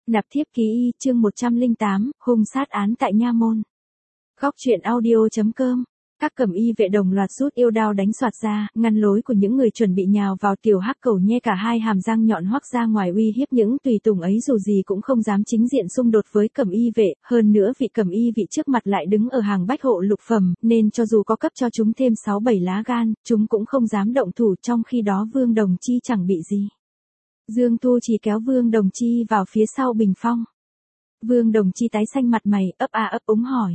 Nạp thiếp ký y, chương 108, hung sát án tại Nha Môn. Góc truyện audio.com. Các cẩm y vệ đồng loạt rút yêu đao đánh xoạt ra, ngăn lối của những người chuẩn bị nhào vào tiểu hắc cẩu, nhe cả hai hàm răng nhọn hoắc ra ngoài uy hiếp những tùy tùng ấy, dù gì cũng không dám chính diện xung đột với cẩm y vệ, hơn nữa vị cẩm y vị trước mặt lại đứng ở hàng bách hộ lục phẩm, nên cho dù có cấp cho chúng thêm 6-7 lá gan, chúng cũng không dám động thủ. Trong khi đó Vương Đồng Chi chẳng bị gì. Dương Tu chỉ kéo Vương Đồng Chi vào phía sau bình phong. Vương Đồng Chi tái xanh mặt mày, ấp a ấp úng hỏi.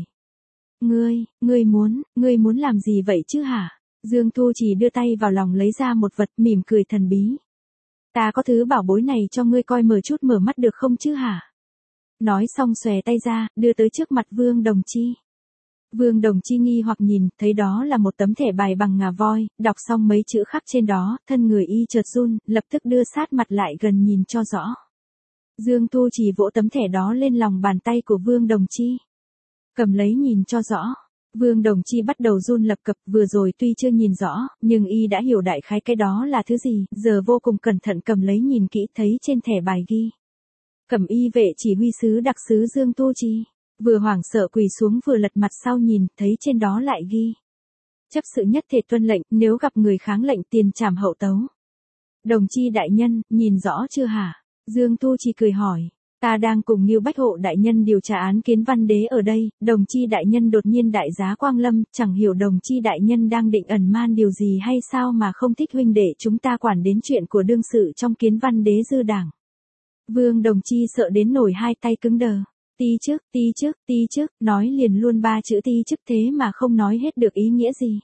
Ngươi muốn làm gì vậy chứ hả? Dương Tu chỉ đưa tay vào lòng lấy ra một vật, mỉm cười thần bí. Ta có thứ bảo bối này cho ngươi coi mở mắt được không chứ hả? Nói xong xòe tay ra, đưa tới trước mặt Vương Đồng Chi. Vương Đồng Chi nghi hoặc nhìn, thấy đó là một tấm thẻ bài bằng ngà voi, đọc xong mấy chữ khắc trên đó, thân người y chợt run, lập tức đưa sát mặt lại gần nhìn cho rõ. Dương Tu chỉ vỗ tấm thẻ đó lên lòng bàn tay của Vương Đồng Chi. Cầm lấy nhìn cho rõ. Vương Đồng Chi bắt đầu run lập cập, vừa rồi tuy chưa nhìn rõ, nhưng y đã hiểu đại khái cái đó là thứ gì, giờ vô cùng cẩn thận cầm lấy nhìn kỹ, thấy trên thẻ bài ghi. Cẩm y vệ chỉ huy sứ đặc sứ Dương Tu Chi. Vừa hoảng sợ quỳ xuống vừa lật mặt sau nhìn, thấy trên đó lại ghi. Chấp sự nhất thể tuân lệnh, nếu gặp người kháng lệnh tiền trảm hậu tấu. Đồng Chi đại nhân, nhìn rõ chưa hả? Dương Tu Chi cười hỏi. Ta đang cùng Ngưu Bách Hộ đại nhân điều tra án Kiến Văn Đế ở đây, Đồng Chi đại nhân đột nhiên đại giá quang lâm, chẳng hiểu Đồng Chi đại nhân đang định ẩn man điều gì hay sao mà không thích huynh đệ chúng ta quản đến chuyện của đương sự trong Kiến Văn Đế dư đảng. Vương Đồng Chi sợ đến nổi hai tay cứng đờ. Ti chức, nói liền luôn 3 chữ ti chức thế mà không nói hết được ý nghĩa gì.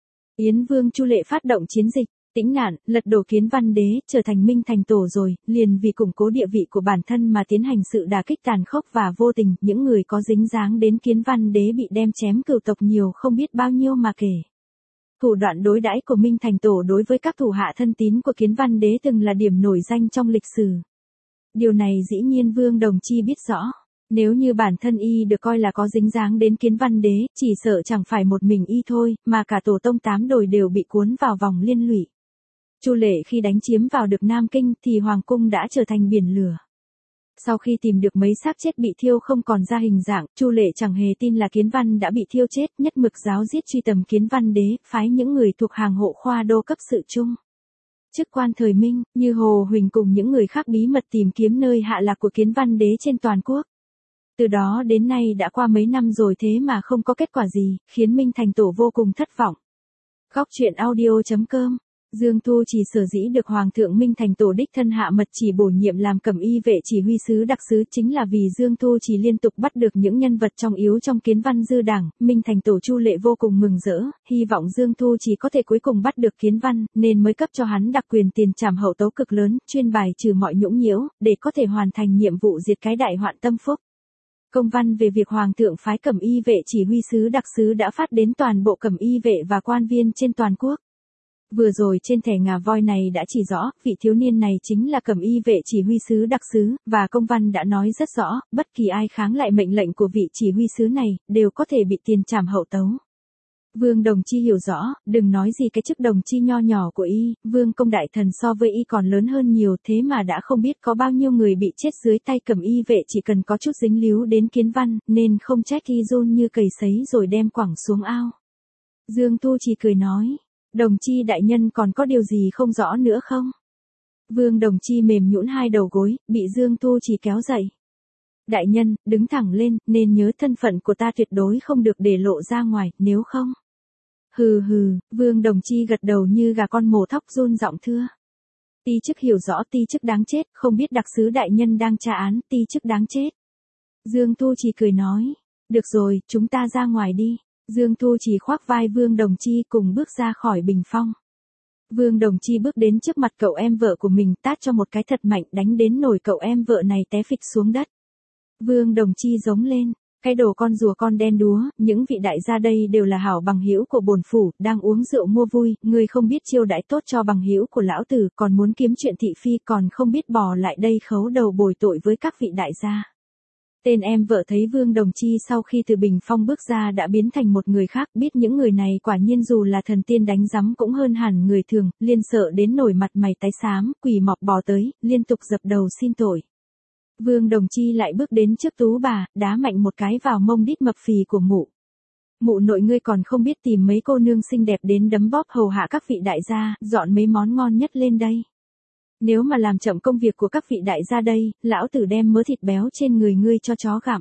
Yến Vương Chu Lệ phát động chiến dịch, tĩnh nạn, lật đổ Kiến Văn Đế, trở thành Minh Thành Tổ rồi, liền vì củng cố địa vị của bản thân mà tiến hành sự đả kích tàn khốc và vô tình, những người có dính dáng đến Kiến Văn Đế bị đem chém cửu tộc nhiều không biết bao nhiêu mà kể. Thủ đoạn đối đãi của Minh Thành Tổ đối với các thủ hạ thân tín của Kiến Văn Đế từng là điểm nổi danh trong lịch sử. Điều này dĩ nhiên Vương Đồng Chi biết rõ. Nếu như bản thân y được coi là có dính dáng đến Kiến Văn Đế, chỉ sợ chẳng phải một mình y thôi, mà cả tổ tông 8 đồi đều bị cuốn vào vòng liên lụy. Chu Lệ khi đánh chiếm vào được Nam Kinh thì hoàng cung đã trở thành biển lửa. Sau khi tìm được mấy xác chết bị thiêu không còn ra hình dạng, Chu Lệ chẳng hề tin là Kiến Văn đã bị thiêu chết, nhất mực giáo giết truy tầm Kiến Văn Đế, phái những người thuộc hàng hộ khoa đô cấp sự chung. Chức quan thời Minh, như Hồ Huỳnh cùng những người khác bí mật tìm kiếm nơi hạ lạc của Kiến Văn Đế trên toàn quốc. Từ đó đến nay đã qua mấy năm rồi thế mà không có kết quả gì, khiến Minh Thành Tổ vô cùng thất vọng. Góc truyện audio.com. Dương Tu chỉ sở dĩ được Hoàng thượng Minh Thành Tổ đích thân hạ mật chỉ bổ nhiệm làm cẩm y vệ chỉ huy sứ đặc sứ chính là vì Dương Tu chỉ liên tục bắt được những nhân vật trọng yếu trong Kiến Văn dư đảng. Minh Thành Tổ Chu Lệ vô cùng mừng rỡ, hy vọng Dương Tu chỉ có thể cuối cùng bắt được Kiến Văn, nên mới cấp cho hắn đặc quyền tiền trảm hậu tấu cực lớn, chuyên bài trừ mọi nhũng nhiễu, để có thể hoàn thành nhiệm vụ diệt cái đại hoạn tâm phúc. Công văn về việc Hoàng thượng phái cẩm y vệ chỉ huy sứ đặc sứ đã phát đến toàn bộ cẩm y vệ và quan viên trên toàn quốc. Vừa rồi trên thẻ ngà voi này đã chỉ rõ, vị thiếu niên này chính là cẩm y vệ chỉ huy sứ đặc sứ, và công văn đã nói rất rõ, bất kỳ ai kháng lại mệnh lệnh của vị chỉ huy sứ này, đều có thể bị tiền trảm hậu tấu. Vương Đồng Chi hiểu rõ, đừng nói gì cái chức đồng chi nho nhỏ của y, Vương công đại thần so với y còn lớn hơn nhiều, thế mà đã không biết có bao nhiêu người bị chết dưới tay cẩm y vệ chỉ cần có chút dính líu đến Kiến Văn, nên không trách y run như cầy sấy rồi đem quẳng xuống ao. Dương Tu chỉ cười nói. Đồng Chi đại nhân còn có điều gì không rõ nữa không? Vương Đồng Chi mềm nhũn hai đầu gối, bị Dương Tu chỉ kéo dậy. Đại nhân, đứng thẳng lên, nên nhớ thân phận của ta tuyệt đối không được để lộ ra ngoài, nếu không. Hừ, Vương Đồng Chi gật đầu như gà con mổ thóc run giọng thưa. Ti chức hiểu rõ, ti chức đáng chết, không biết đặc sứ đại nhân đang tra án, ti chức đáng chết. Dương Tu chỉ cười nói. Được rồi, chúng ta ra ngoài đi. Dương Tu chỉ khoác vai Vương Đồng Chi cùng bước ra khỏi bình phong. Vương Đồng Chi bước đến trước mặt cậu em vợ của mình, tát cho một cái thật mạnh, đánh đến nổi cậu em vợ này té phịch xuống đất. Vương Đồng Chi giống lên, cái đồ con rùa con đen đúa, những vị đại gia đây đều là hảo bằng hữu của bổn phủ, đang uống rượu mua vui, ngươi không biết chiêu đãi tốt cho bằng hữu của lão tử, còn muốn kiếm chuyện thị phi, còn không biết bò lại đây khấu đầu bồi tội với các vị đại gia. Tên em vợ thấy Vương Đồng Chi sau khi từ bình phong bước ra đã biến thành một người khác, biết những người này quả nhiên dù là thần tiên đánh rắm cũng hơn hẳn người thường, liên sợ đến nổi mặt mày tái xám, quỳ mọp bò tới, liên tục dập đầu xin tội. Vương Đồng Chi lại bước đến trước Tú bà, đá mạnh một cái vào mông đít mập phì của mụ. Mụ nội ngươi còn không biết tìm mấy cô nương xinh đẹp đến đấm bóp hầu hạ các vị đại gia, dọn mấy món ngon nhất lên đây. Nếu mà làm chậm công việc của các vị đại gia đây, lão tử đem mớ thịt béo trên người ngươi cho chó gặm.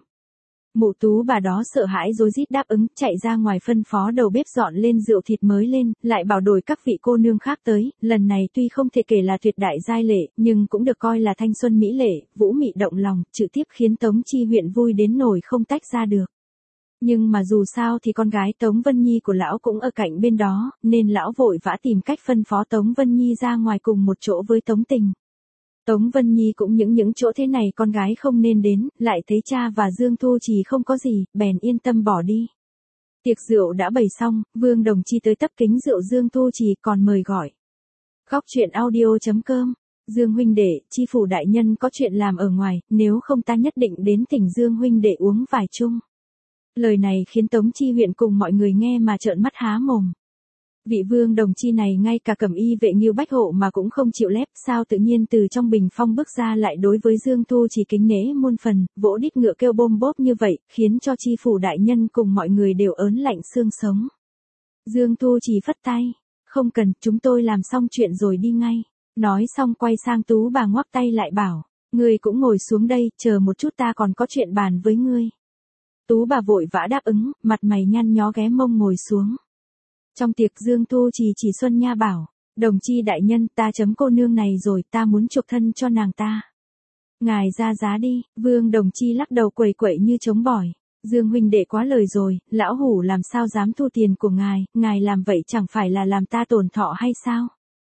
Mụ Tú bà đó sợ hãi rối rít đáp ứng, chạy ra ngoài phân phó đầu bếp dọn lên rượu thịt mới lên, lại bảo đổi các vị cô nương khác tới, lần này tuy không thể kể là tuyệt đại giai lệ, nhưng cũng được coi là thanh xuân mỹ lệ, vũ mị động lòng, trực tiếp khiến Tống Chi huyện vui đến nổi không tách ra được. Nhưng mà dù sao thì con gái Tống Vân Nhi của lão cũng ở cạnh bên đó, nên lão vội vã tìm cách phân phó Tống Vân Nhi ra ngoài cùng một chỗ với Tống Tình. Tống Vân Nhi cũng những chỗ thế này con gái không nên đến, lại thấy cha và Dương Thu Trì không có gì, bèn yên tâm bỏ đi. Tiệc rượu đã bày xong, Vương Đồng Chi tới tấp kính rượu Dương Thu Trì còn mời gọi. Góc truyện audio.com. Dương huynh đệ, chi phủ đại nhân có chuyện làm ở ngoài, nếu không ta nhất định đến thỉnh Dương huynh đệ uống vài chung. Lời này khiến Tống Chi huyện cùng mọi người nghe mà trợn mắt há mồm. Vị Vương Đồng Chi này ngay cả cẩm y vệ Ngưu Bách Hộ mà cũng không chịu lép, sao tự nhiên từ trong bình phong bước ra lại đối với Dương Thu Trì kính nể muôn phần, vỗ đít ngựa kêu bôm bốp như vậy, khiến cho chi phủ đại nhân cùng mọi người đều ớn lạnh xương sống. Dương Thu Trì phất tay, không cần, chúng tôi làm xong chuyện rồi đi ngay. Nói xong quay sang Tú bà ngoắc tay lại bảo, ngươi cũng ngồi xuống đây, chờ một chút ta còn có chuyện bàn với ngươi. Tú bà vội vã đáp ứng, mặt mày nhăn nhó ghé mông ngồi xuống. Trong tiệc Dương Thu Trì chỉ Xuân Nha bảo, Đồng Chi đại nhân ta chấm cô nương này rồi, ta muốn chuộc thân cho nàng ta. Ngài ra giá đi, Vương Đồng Chi lắc đầu quẩy quẩy như trống bỏi. Dương huynh đệ quá lời rồi, lão hủ làm sao dám thu tiền của ngài làm vậy chẳng phải là làm ta tổn thọ hay sao?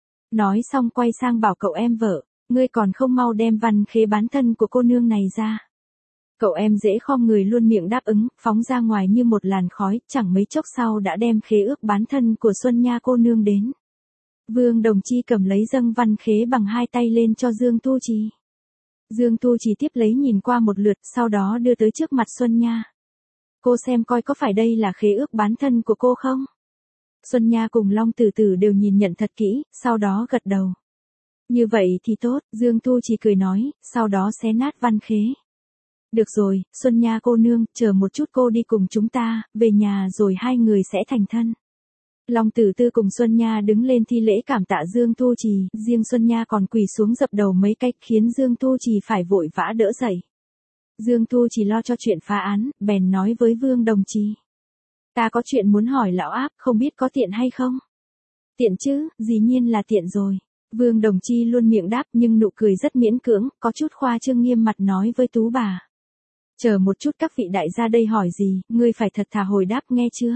Nói xong quay sang bảo cậu em vợ, ngươi còn không mau đem văn khế bán thân của cô nương này ra. Cậu em dễ khom người luôn miệng đáp ứng, phóng ra ngoài như một làn khói, chẳng mấy chốc sau đã đem khế ước bán thân của Xuân Nha cô nương đến. Vương Đồng Chi cầm lấy dâng văn khế bằng hai tay lên cho Dương Thu Trì. Dương Thu Trì tiếp lấy nhìn qua một lượt, sau đó đưa tới trước mặt Xuân Nha. Cô xem coi có phải đây là khế ước bán thân của cô không? Xuân Nha cùng Long Tử Tử đều nhìn nhận thật kỹ, sau đó gật đầu. Như vậy thì tốt, Dương Thu Trì cười nói, sau đó xé nát văn khế. Được rồi, Xuân Nha cô nương, chờ một chút cô đi cùng chúng ta, về nhà rồi hai người sẽ thành thân. Long Tử Tư cùng Xuân Nha đứng lên thi lễ cảm tạ Dương Thu Trì, riêng Xuân Nha còn quỳ xuống dập đầu mấy cách khiến Dương Thu Trì phải vội vã đỡ dậy. Dương Thu Trì lo cho chuyện phá án, bèn nói với Vương Đồng Chi. Ta có chuyện muốn hỏi lão áp, không biết có tiện hay không? Tiện chứ, dĩ nhiên là tiện rồi. Vương Đồng Chi luôn miệng đáp nhưng nụ cười rất miễn cưỡng, có chút khoa trương nghiêm mặt nói với Tú bà. Chờ một chút các vị đại gia đây hỏi gì, ngươi phải thật thà hồi đáp nghe chưa?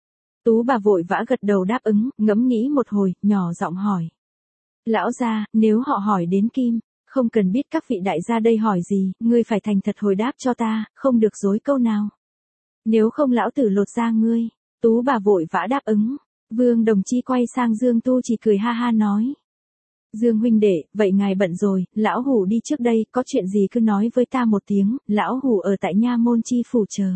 Tú bà vội vã gật đầu đáp ứng, ngẫm nghĩ một hồi, nhỏ giọng hỏi. Lão gia, nếu họ hỏi đến Kim, không cần biết các vị đại gia đây hỏi gì, ngươi phải thành thật hồi đáp cho ta, không được dối câu nào. Nếu không lão tử lột da ngươi. Tú bà vội vã đáp ứng. Vương Đồng Chi quay sang Dương Tu chỉ cười ha ha nói. Dương huynh đệ, vậy ngài bận rồi, lão hủ đi trước đây, có chuyện gì cứ nói với ta một tiếng, lão hủ ở tại nha môn chi phủ chờ.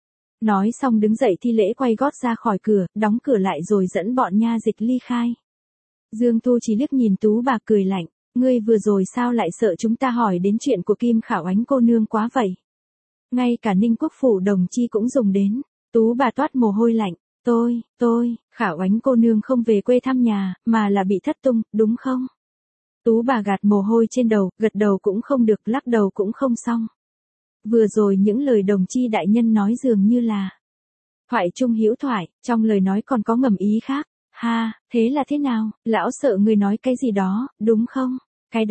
Nói xong đứng dậy thi lễ quay gót ra khỏi cửa, đóng cửa lại rồi dẫn bọn nha dịch ly khai. Dương Tu chỉ liếc nhìn Tú bà cười lạnh, ngươi vừa rồi sao lại sợ chúng ta hỏi đến chuyện của Kim Khảo Ánh cô nương quá vậy? Ngay cả Ninh Quốc phủ Đồng Chi cũng dùng đến. Tú bà toát mồ hôi lạnh, tôi, Khảo Ánh cô nương không về quê thăm nhà, mà là bị thất tung, đúng không? Tú bà gạt mồ hôi trên đầu, gật đầu cũng không được, lắc đầu cũng không xong. Vừa rồi những lời Đồng Chi đại nhân nói dường như là thoại trung hữu thoại, trong lời nói còn có ngầm ý khác. Ha, thế là thế nào, lão sợ người nói cái gì đó, đúng không?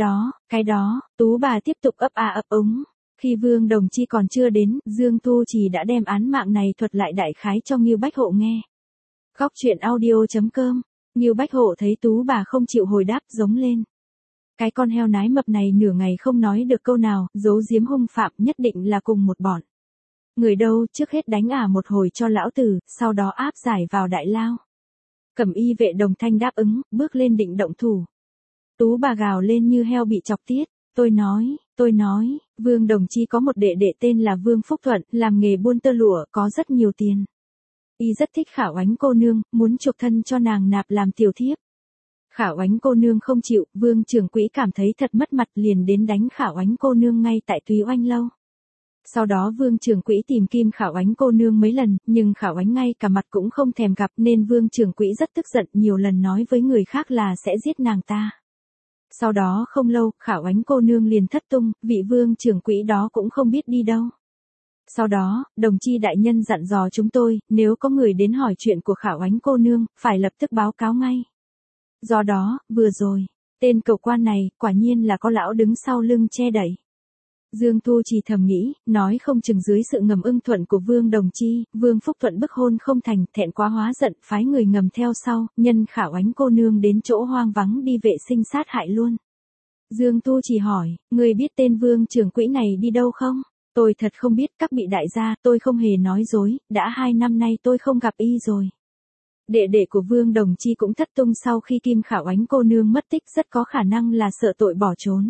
Cái đó, Tú bà tiếp tục ấp ấp úng. Khi Vương Đồng Chi còn chưa đến, Dương Tu Trì đã đem án mạng này thuật lại đại khái cho Ngưu Bách Hộ nghe. Góc truyện audio.com, Ngưu Bách Hộ thấy Tú bà không chịu hồi đáp giống lên. Cái con heo nái mập này nửa ngày không nói được câu nào, giấu giếm hung phạm nhất định là cùng một bọn. Người đâu, trước hết đánh một hồi cho lão tử, sau đó áp giải vào đại lao. Cẩm y vệ Đồng Thanh đáp ứng, bước lên định động thủ. Tú bà gào lên như heo bị chọc tiết. Tôi nói, Vương Đồng Chi có một đệ đệ tên là Vương Phúc Thuận, làm nghề buôn tơ lụa, có rất nhiều tiền. Y rất thích Khảo Ánh cô nương, muốn chuộc thân cho nàng nạp làm tiểu thiếp. Khả Oánh cô nương không chịu, Vương trưởng quỹ cảm thấy thật mất mặt liền đến đánh Khả Oánh cô nương ngay tại Túy Oanh lâu. Sau đó Vương trưởng quỹ tìm Kim Khả Oánh cô nương mấy lần, nhưng Khả Oánh ngay cả mặt cũng không thèm gặp nên Vương trưởng quỹ rất tức giận, nhiều lần nói với người khác là sẽ giết nàng ta. Sau đó không lâu, Khả Oánh cô nương liền thất tung, vị Vương trưởng quỹ đó cũng không biết đi đâu. Sau đó, đồng chi đại nhân dặn dò chúng tôi, nếu có người đến hỏi chuyện của Khả Oánh cô nương, phải lập tức báo cáo ngay. Do đó, vừa rồi, tên cậu quan này, quả nhiên là có lão đứng sau lưng che đẩy. Dương Thu chỉ thầm nghĩ, nói không chừng dưới sự ngầm ưng thuận của Vương Đồng Chi, Vương Phúc Thuận bức hôn không thành, thẹn quá hóa giận, phái người ngầm theo sau, nhân Khả Oánh cô nương đến chỗ hoang vắng đi vệ sinh sát hại luôn. Dương Thu chỉ hỏi, người biết tên Vương trưởng quỹ này đi đâu không? Tôi thật không biết, các vị đại gia, tôi không hề nói dối, đã 2 năm nay tôi không gặp y rồi. Đệ đệ của Vương Đồng Chi cũng thất tung sau khi Kim Khả Oánh cô nương mất tích, rất có khả năng là sợ tội bỏ trốn.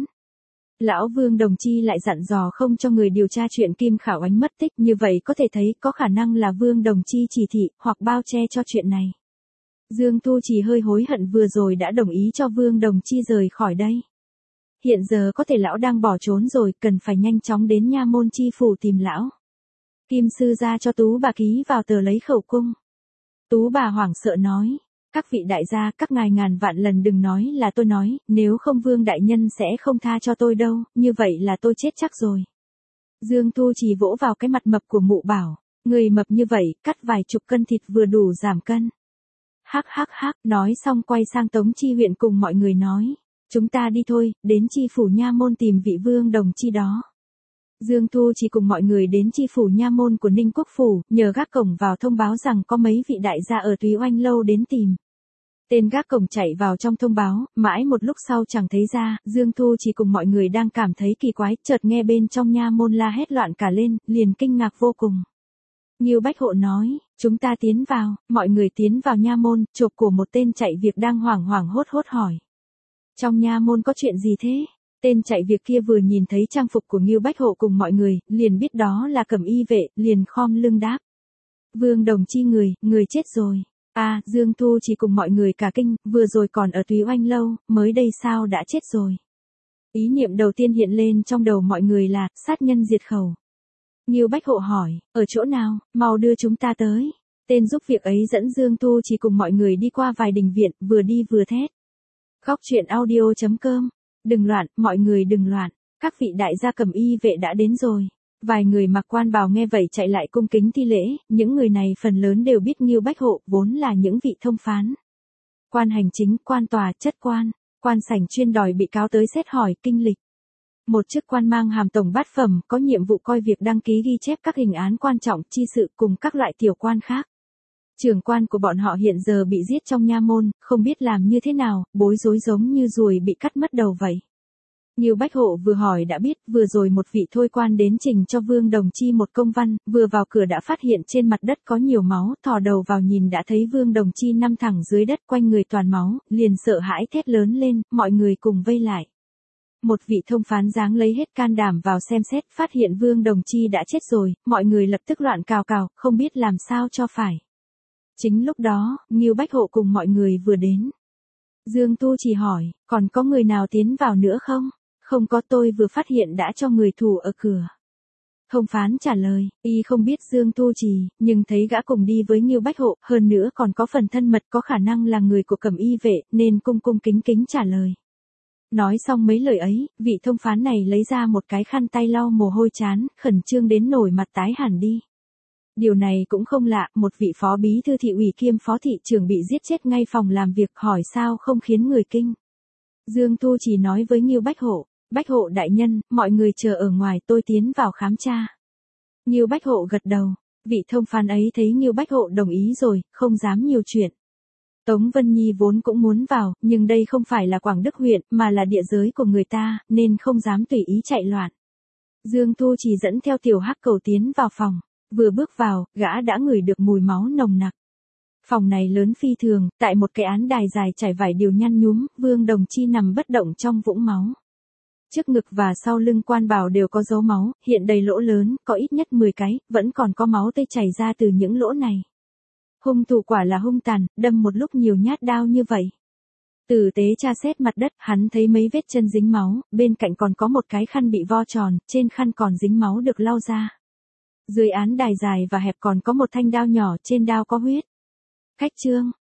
Lão Vương Đồng Chi lại dặn dò không cho người điều tra chuyện Kim Khả Oánh mất tích, như vậy có thể thấy có khả năng là Vương Đồng Chi chỉ thị hoặc bao che cho chuyện này. Dương Thu chỉ hơi hối hận vừa rồi đã đồng ý cho Vương Đồng Chi rời khỏi đây. Hiện giờ có thể lão đang bỏ trốn rồi, cần phải nhanh chóng đến nha môn chi phủ tìm lão. Kim sư ra cho Tú bà ký vào tờ lấy khẩu cung. Tú bà hoảng sợ nói, các vị đại gia, các ngài ngàn vạn lần đừng nói là tôi nói, nếu không Vương đại nhân sẽ không tha cho tôi đâu, như vậy là tôi chết chắc rồi. Dương Thu chỉ vỗ vào cái mặt mập của Mụ bảo, người mập như vậy, cắt vài chục cân thịt vừa đủ giảm cân. Hắc hắc hắc, nói xong quay sang Tống Chi huyện cùng mọi người nói, chúng ta đi thôi, đến chi phủ nha môn tìm vị Vương Đồng Chi đó. Dương Thu chỉ cùng mọi người đến chi phủ nha môn của Ninh Quốc phủ, nhờ gác cổng vào thông báo rằng có mấy vị đại gia ở Túy Oanh lâu đến tìm. Tên gác cổng chạy vào trong thông báo, mãi một lúc sau chẳng thấy ra, Dương Thu chỉ cùng mọi người đang cảm thấy kỳ quái, chợt nghe bên trong nha môn la hét loạn cả lên, liền kinh ngạc vô cùng. Ngưu Bách Hộ nói, chúng ta tiến vào, mọi người tiến vào nha môn, chộp cổ một tên chạy việc đang hoảng hoảng hốt hốt hỏi. Trong nha môn có chuyện gì thế? Tên chạy việc kia vừa nhìn thấy trang phục của Ngưu Bách Hộ cùng mọi người, liền biết đó là Cẩm Y vệ, liền khom lưng đáp. Vương Đồng Chi người chết rồi. À, Dương Thu chỉ cùng mọi người cả kinh, vừa rồi còn ở Túy Oanh lâu, mới đây sao đã chết rồi. Ý niệm đầu tiên hiện lên trong đầu mọi người là, sát nhân diệt khẩu. Ngưu Bách Hộ hỏi, ở chỗ nào, mau đưa chúng ta tới. Tên giúp việc ấy dẫn Dương Thu chỉ cùng mọi người đi qua vài đình viện, vừa đi vừa thét. Góc truyện audio.com. Đừng loạn, mọi người đừng loạn, các vị đại gia Cẩm Y vệ đã đến rồi. Vài người mặc quan bào nghe vậy chạy lại cung kính thi lễ, những người này phần lớn đều biết Ngưu Bách Hộ, vốn là những vị thông phán. Quan hành chính, quan tòa, chất quan, quan sảnh chuyên đòi bị cáo tới xét hỏi, kinh lịch. Một chức quan mang hàm tổng bát phẩm, có nhiệm vụ coi việc đăng ký ghi chép các hình án quan trọng, chi sự cùng các loại tiểu quan khác. Trưởng quan của bọn họ hiện giờ bị giết trong nha môn, không biết làm như thế nào, bối rối giống như ruồi bị cắt mất đầu vậy. Ngưu Bách Hộ vừa hỏi đã biết, vừa rồi một vị thôi quan đến trình cho Vương Đồng Chi một công văn, vừa vào cửa đã phát hiện trên mặt đất có nhiều máu, thò đầu vào nhìn đã thấy Vương Đồng Chi nằm thẳng dưới đất quanh người toàn máu, liền sợ hãi thét lớn lên, mọi người cùng vây lại. Một vị thông phán giáng lấy hết can đảm vào xem xét, phát hiện Vương Đồng Chi đã chết rồi, mọi người lập tức loạn cào cào, không biết làm sao cho phải. Chính lúc đó, Ngưu Bách Hộ cùng mọi người vừa đến. Dương Tu chỉ hỏi, còn có người nào tiến vào nữa không? Không có, tôi vừa phát hiện đã cho người thủ ở cửa. Thông phán trả lời, y không biết Dương Tu Trì, nhưng thấy gã cùng đi với Ngưu Bách Hộ, hơn nữa còn có phần thân mật, có khả năng là người của Cẩm Y vệ, nên cung cung kính kính trả lời. Nói xong mấy lời ấy, vị thông phán này lấy ra một cái khăn tay lau mồ hôi trán, khẩn trương đến nổi mặt tái hẳn đi. Điều này cũng không lạ, một vị phó bí thư thị ủy kiêm phó thị trưởng bị giết chết ngay phòng làm việc, hỏi sao không khiến người kinh. Dương Tu Trì nói với Ngưu Bách Hộ, Bách Hộ đại nhân, mọi người chờ ở ngoài, tôi tiến vào khám tra. Ngưu Bách Hộ gật đầu, vị thông phán ấy thấy Ngưu Bách Hộ đồng ý rồi, không dám nhiều chuyện. Tống Vân Nhi vốn cũng muốn vào, nhưng đây không phải là Quảng Đức huyện, mà là địa giới của người ta, nên không dám tùy ý chạy loạn. Dương Tu Trì dẫn theo Tiểu Hắc Cầu tiến vào phòng, vừa bước vào, gã đã ngửi được mùi máu nồng nặc. Phòng này lớn phi thường, tại một cái án đài dài trải vải điều nhăn nhúm, Vương Đồng Chi nằm bất động trong vũng máu. Trước ngực và sau lưng quan bào đều có dấu máu, hiện đầy lỗ lớn, có ít nhất 10 cái, vẫn còn có máu tươi chảy ra từ những lỗ này. Hung thủ quả là hung tàn, đâm một lúc nhiều nhát đao như vậy. Tử tế tra xét mặt đất, hắn thấy mấy vết chân dính máu, bên cạnh còn có một cái khăn bị vo tròn, trên khăn còn dính máu được lau ra. Dưới án đài dài và hẹp còn có một thanh đao nhỏ, trên đao có huyết. Khách trương,